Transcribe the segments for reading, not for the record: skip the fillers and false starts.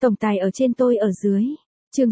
Tổng tài ở trên tôi ở dưới. Chương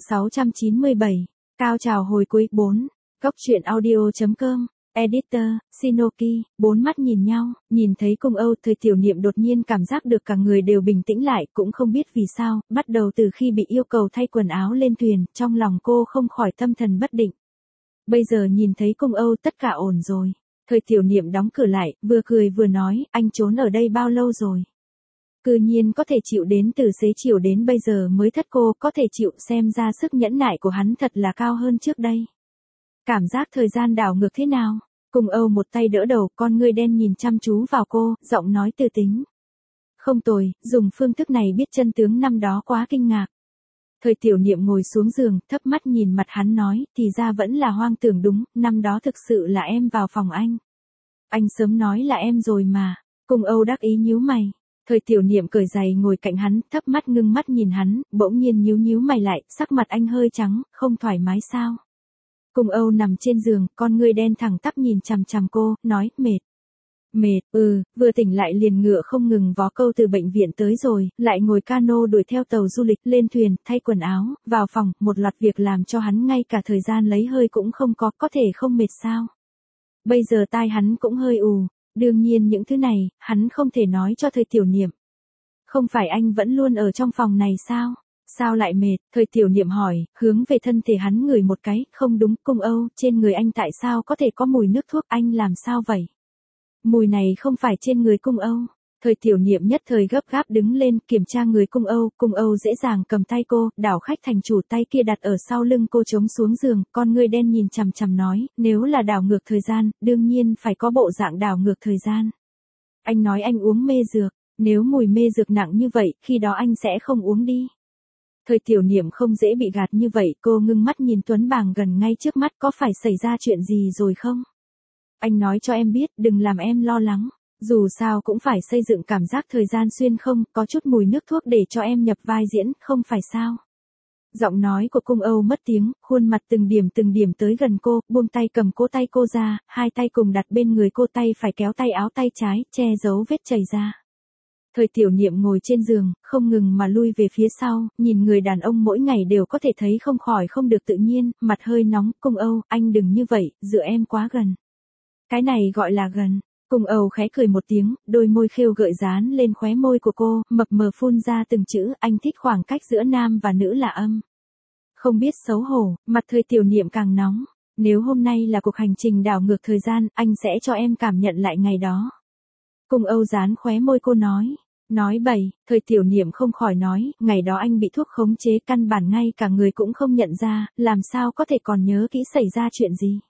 697. Cao trào hồi cuối 4. Góc truyện audio.com. Editor, Shinoki. Bốn mắt nhìn nhau, nhìn thấy Cung Âu, Thời Tiểu Niệm đột nhiên cảm giác được cả người đều bình tĩnh lại, cũng không biết vì sao, bắt đầu từ khi bị yêu cầu thay quần áo lên thuyền, trong lòng cô không khỏi tâm thần bất định. Bây giờ nhìn thấy Cung Âu tất cả ổn rồi. Thời Tiểu Niệm đóng cửa lại, vừa cười vừa nói, anh trốn ở đây bao lâu rồi? Cư nhiên có thể chịu đến từ xế chiều đến bây giờ mới thất cô, có thể chịu, xem ra sức nhẫn nại của hắn thật là cao hơn trước đây. Cảm giác thời gian đảo ngược thế nào? Cung Âu một tay đỡ đầu, con ngươi đen nhìn chăm chú vào cô, giọng nói từ tính. Không tồi, dùng phương thức này biết chân tướng năm đó quá kinh ngạc. Thời Tiểu Niệm ngồi xuống giường, thấp mắt nhìn mặt hắn nói, thì ra vẫn là hoang tưởng đúng, năm đó thực sự là em vào phòng anh. Anh sớm nói là em rồi mà. Cung Âu đắc ý nhíu mày. Thời Tiểu Niệm cởi giày ngồi cạnh hắn, thấp mắt ngưng mắt nhìn hắn, bỗng nhiên nhíu mày lại, sắc mặt anh hơi trắng, không thoải mái sao? Cung Âu nằm trên giường, con ngươi đen thẳng tắp nhìn chằm chằm cô, nói, mệt. Mệt, vừa tỉnh lại liền ngựa không ngừng vó câu từ bệnh viện tới rồi, lại ngồi cano đuổi theo tàu du lịch, lên thuyền, thay quần áo, vào phòng, một loạt việc làm cho hắn ngay cả thời gian lấy hơi cũng không có thể không mệt sao? Bây giờ tai hắn cũng hơi ù, đương nhiên những thứ này, hắn không thể nói cho Thời Tiểu Niệm. Không phải anh vẫn luôn ở trong phòng này sao? Sao lại mệt? Thời Tiểu Niệm hỏi, hướng về thân thể hắn ngửi một cái, không đúng, Cung Âu, trên người anh tại sao có thể có mùi nước thuốc, anh làm sao vậy? Mùi này không phải trên người Cung Âu. Thời Tiểu Niệm nhất thời gấp gáp đứng lên, kiểm tra người Cung Âu dễ dàng cầm tay cô, đảo khách thành chủ, tay kia đặt ở sau lưng cô chống xuống giường, con ngươi đen nhìn chằm chằm nói, nếu là đảo ngược thời gian, đương nhiên phải có bộ dạng đảo ngược thời gian. Anh nói anh uống mê dược, nếu mùi mê dược nặng như vậy, khi đó anh sẽ không uống đi. Thời Tiểu Niệm không dễ bị gạt như vậy, cô ngưng mắt nhìn Tuấn Bàng gần ngay trước mắt, có phải xảy ra chuyện gì rồi không? Anh nói cho em biết, đừng làm em lo lắng. Dù sao cũng phải xây dựng cảm giác thời gian xuyên không, có chút mùi nước thuốc để cho em nhập vai diễn, không phải sao? Giọng nói của Cung Âu mất tiếng, khuôn mặt từng điểm tới gần cô, buông tay cầm cổ tay cô ra, hai tay cùng đặt bên người cô, tay phải kéo tay áo tay trái, che giấu vết chảy ra. Thời Tiểu Niệm ngồi trên giường, không ngừng mà lui về phía sau, nhìn người đàn ông mỗi ngày đều có thể thấy không khỏi không được tự nhiên, mặt hơi nóng, Cung Âu, anh đừng như vậy, dựa em quá gần. Cái này gọi là gần. Cung Âu khẽ cười một tiếng, đôi môi khêu gợi dán lên khóe môi của cô, mập mờ phun ra từng chữ, anh thích khoảng cách giữa nam và nữ là âm. Không biết xấu hổ, mặt Thời Tiểu Niệm càng nóng. Nếu hôm nay là cuộc hành trình đảo ngược thời gian, anh sẽ cho em cảm nhận lại ngày đó. Cung Âu dán khóe môi cô nói. Nói bậy, Thời Tiểu Niệm không khỏi nói, ngày đó anh bị thuốc khống chế, căn bản ngay cả người cũng không nhận ra, làm sao có thể còn nhớ kỹ xảy ra chuyện gì.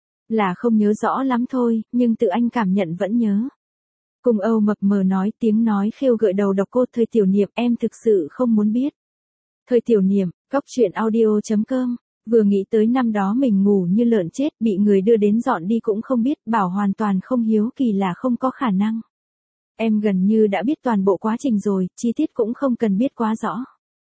Là không nhớ rõ lắm thôi, nhưng tự anh cảm nhận vẫn nhớ. Cung Âu mập mờ nói, tiếng nói khêu gợi đầu độc cô. Thời Tiểu Niệm, em thực sự không muốn biết. Thời Tiểu Niệm, góc truyện audio.com. Vừa nghĩ tới năm đó mình ngủ như lợn chết, bị người đưa đến dọn đi cũng không biết, bảo hoàn toàn không hiếu kỳ là không có khả năng. Em gần như đã biết toàn bộ quá trình rồi, chi tiết cũng không cần biết quá rõ.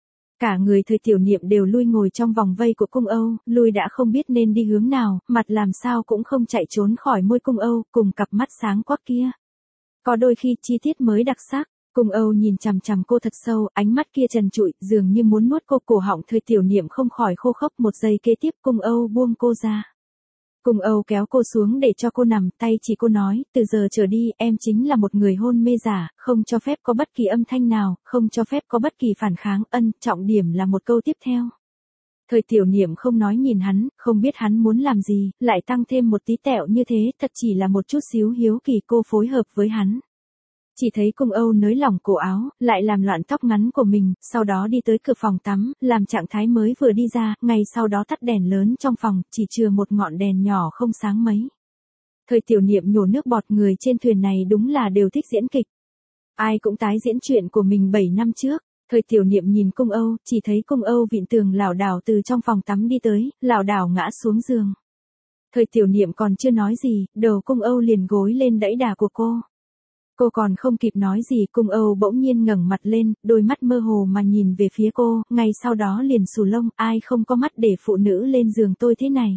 Cả người Thời Tiểu Niệm đều lui ngồi trong vòng vây của Cung Âu, lui đã không biết nên đi hướng nào, mặt làm sao cũng không chạy trốn khỏi môi Cung Âu, cùng cặp mắt sáng quắc kia. Có đôi khi chi tiết mới đặc sắc, Cung Âu nhìn chằm chằm cô thật sâu, ánh mắt kia trần trụi, dường như muốn nuốt cô. Cổ họng Thời Tiểu Niệm không khỏi khô khốc. Một giây kế tiếp, Cung Âu buông cô ra. Cung Âu kéo cô xuống để cho cô nằm, tay chỉ cô nói, từ giờ trở đi, em chính là một người hôn mê giả, không cho phép có bất kỳ âm thanh nào, không cho phép có bất kỳ phản kháng, trọng điểm là một câu tiếp theo. Thời Tiểu Niệm không nói nhìn hắn, không biết hắn muốn làm gì, lại tăng thêm một tí tẹo như thế, thật chỉ là một chút xíu hiếu kỳ. Cô phối hợp với hắn. Chỉ thấy Cung Âu nới lỏng cổ áo, lại làm loạn tóc ngắn của mình, sau đó đi tới cửa phòng tắm, làm trạng thái mới vừa đi ra, ngay sau đó tắt đèn lớn trong phòng, chỉ chừa một ngọn đèn nhỏ không sáng mấy. Thời Tiểu Niệm nhổ nước bọt, người trên thuyền này đúng là đều thích diễn kịch. Ai cũng tái diễn chuyện của mình 7 năm trước. Thời Tiểu Niệm nhìn Cung Âu, chỉ thấy Cung Âu vịn tường lảo đảo từ trong phòng tắm đi tới, lảo đảo ngã xuống giường. Thời Tiểu Niệm còn chưa nói gì, đầu Cung Âu liền gối lên đẫy đà của cô. Cô còn không kịp nói gì, Cung Âu bỗng nhiên ngẩng mặt lên, đôi mắt mơ hồ mà nhìn về phía cô, ngay sau đó liền xù lông, ai không có mắt để phụ nữ lên giường tôi thế này.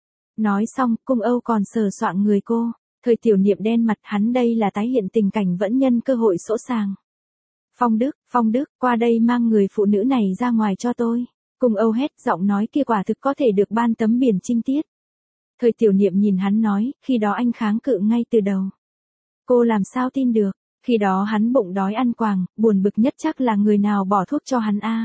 Nói xong, Cung Âu còn sờ soạng người cô. Thời Tiểu Niệm đen mặt, hắn đây là tái hiện tình cảnh vẫn nhân cơ hội sỗ sàng. Phong Đức, qua đây mang người phụ nữ này ra ngoài cho tôi. Cung Âu hét, giọng nói kia quả thực có thể được ban tấm biển trinh tiết. Thời Tiểu Niệm nhìn hắn nói, khi đó anh kháng cự ngay từ đầu. Cô làm sao tin được, khi đó hắn bụng đói ăn quàng, buồn bực nhất chắc là người nào bỏ thuốc cho hắn a.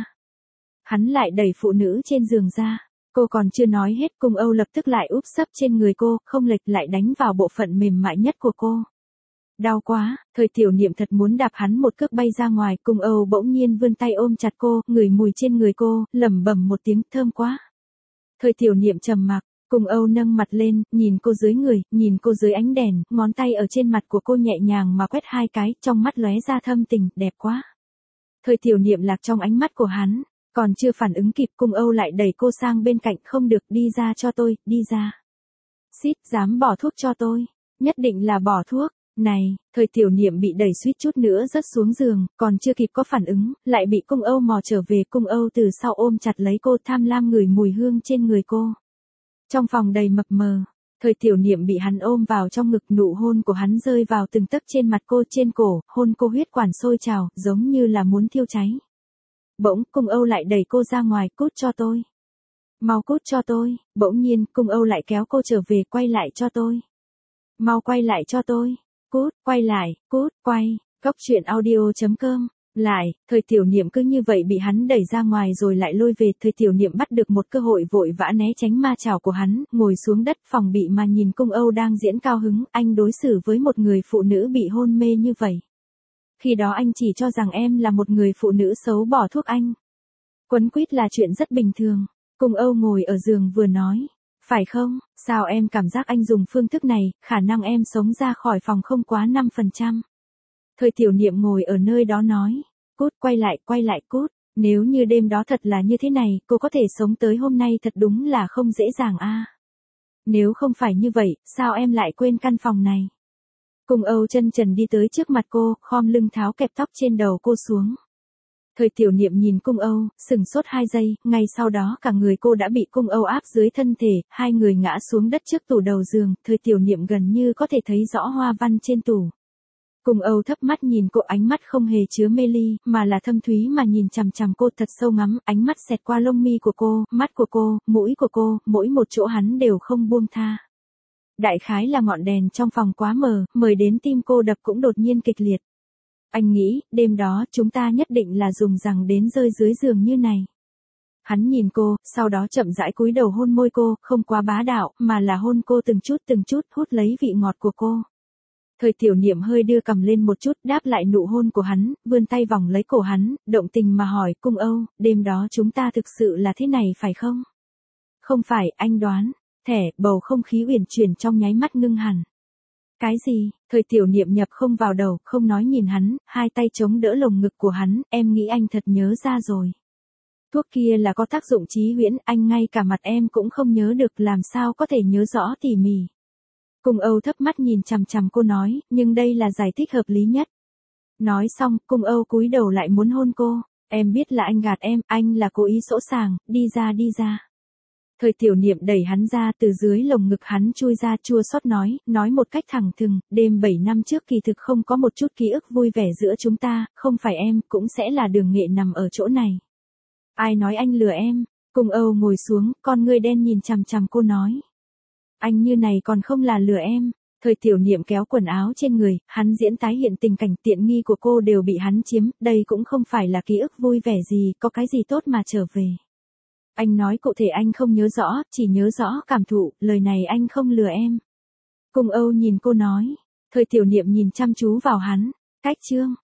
Hắn lại đẩy phụ nữ trên giường ra. Cô còn chưa nói hết, Cung Âu lập tức lại úp sấp trên người cô, không lệch lại đánh vào bộ phận mềm mại nhất của cô. Đau quá, Thời Tiểu Niệm thật muốn đạp hắn một cước bay ra ngoài, Cung Âu bỗng nhiên vươn tay ôm chặt cô, ngửi mùi trên người cô, lẩm bẩm một tiếng thơm quá. Thời Tiểu Niệm trầm mặc, Cung Âu nâng mặt lên, nhìn cô dưới người, nhìn cô dưới ánh đèn, ngón tay ở trên mặt của cô nhẹ nhàng mà quét hai cái, trong mắt lóe ra thâm tình, đẹp quá. Thời Tiểu Niệm lạc trong ánh mắt của hắn, còn chưa phản ứng kịp, Cung Âu lại đẩy cô sang bên cạnh, không được, đi ra cho tôi, đi ra. Xít, dám bỏ thuốc cho tôi, nhất định là bỏ thuốc. Này, Thời Tiểu Niệm bị đẩy suýt chút nữa rớt xuống giường, còn chưa kịp có phản ứng, lại bị Cung Âu mò trở về, Cung Âu từ sau ôm chặt lấy cô, tham lam ngửi mùi hương trên người cô. Trong phòng đầy mập mờ, Thời Tiểu Niệm bị hắn ôm vào trong ngực, nụ hôn của hắn rơi vào từng tấc trên mặt cô, trên cổ, hôn cô huyết quản sôi trào, giống như là muốn thiêu cháy. Bỗng, Cung Âu lại đẩy cô ra ngoài, cút cho tôi. Mau cút cho tôi, bỗng nhiên, Cung Âu lại kéo cô trở về, quay lại cho tôi. Mau quay lại cho tôi. Cút, quay lại, cút, quay, Cốc Truyện Audio.com. Lại, Thời Tiểu Niệm cứ như vậy bị hắn đẩy ra ngoài rồi lại lôi về, Thời Tiểu Niệm bắt được một cơ hội vội vã né tránh ma chảo của hắn, ngồi xuống đất phòng bị mà nhìn Cung Âu đang diễn cao hứng, anh đối xử với một người phụ nữ bị hôn mê như vậy. Khi đó anh chỉ cho rằng em là một người phụ nữ xấu bỏ thuốc anh. Quấn quýt là chuyện rất bình thường. Cung Âu ngồi ở giường vừa nói. Phải không, sao em cảm giác anh dùng phương thức này, khả năng em sống ra khỏi phòng không quá 5%. Thời Tiểu Niệm ngồi ở nơi đó nói. Cút, quay lại cút. Nếu như đêm đó thật là như thế này, cô có thể sống tới hôm nay thật đúng là không dễ dàng a. Nếu không phải như vậy, sao em lại quên căn phòng này? Cung Âu chân trần đi tới trước mặt cô, khom lưng tháo kẹp tóc trên đầu cô xuống. Thời Tiểu Niệm nhìn Cung Âu, sừng sốt 2 giây, ngay sau đó cả người cô đã bị Cung Âu áp dưới thân thể, hai người ngã xuống đất trước tủ đầu giường, Thời Tiểu Niệm gần như có thể thấy rõ hoa văn trên tủ. Cung Âu thấp mắt nhìn cô, ánh mắt không hề chứa mê ly, mà là thâm thúy mà nhìn chằm chằm cô thật sâu, ngắm, ánh mắt xẹt qua lông mi của cô, mắt của cô, mũi của cô, mỗi một chỗ hắn đều không buông tha. Đại khái là ngọn đèn trong phòng quá mờ, mời đến tim cô đập cũng đột nhiên kịch liệt. Anh nghĩ, đêm đó chúng ta nhất định là dùng rằng đến rơi dưới giường như này. Hắn nhìn cô, sau đó chậm rãi cúi đầu hôn môi cô, không quá bá đạo, mà là hôn cô từng chút, hút lấy vị ngọt của cô. Thời Tiểu Niệm hơi đưa cằm lên một chút, đáp lại nụ hôn của hắn, vươn tay vòng lấy cổ hắn, động tình mà hỏi, Cung Âu, đêm đó chúng ta thực sự là thế này phải không? Không phải, anh đoán. Bầu không khí uyển chuyển trong nháy mắt ngưng hẳn. Cái gì? Thời Tiểu Niệm nhập không vào đầu, không nói nhìn hắn, hai tay chống đỡ lồng ngực của hắn, em nghĩ anh thật nhớ ra rồi. Thuốc kia là có tác dụng trí huyễn, anh ngay cả mặt em cũng không nhớ được, làm sao có thể nhớ rõ tỉ mỉ. Cung Âu thấp mắt nhìn chằm chằm cô nói, nhưng đây là giải thích hợp lý nhất. Nói xong, Cung Âu cúi đầu lại muốn hôn cô, em biết là anh gạt em, anh là cố ý sỗ sàng, đi ra. Thời Tiểu Niệm đẩy hắn ra, từ dưới lồng ngực hắn chui ra, chua xót nói một cách thẳng thừng, đêm 7 năm trước kỳ thực không có một chút ký ức vui vẻ giữa chúng ta, không phải em, cũng sẽ là Đường Nghệ nằm ở chỗ này. Ai nói anh lừa em? Cung Âu ngồi xuống, con ngươi đen nhìn chằm chằm cô nói. Anh như này còn không là lừa em. Thời Tiểu Niệm kéo quần áo trên người, hắn diễn tái hiện tình cảnh tiện nghi của cô đều bị hắn chiếm, đây cũng không phải là ký ức vui vẻ gì, có cái gì tốt mà trở về. Anh nói cụ thể anh không nhớ rõ, chỉ nhớ rõ cảm thụ, lời này anh không lừa em. Cung Âu nhìn cô nói. Thời Tiểu Niệm nhìn chăm chú vào hắn. Cách chương.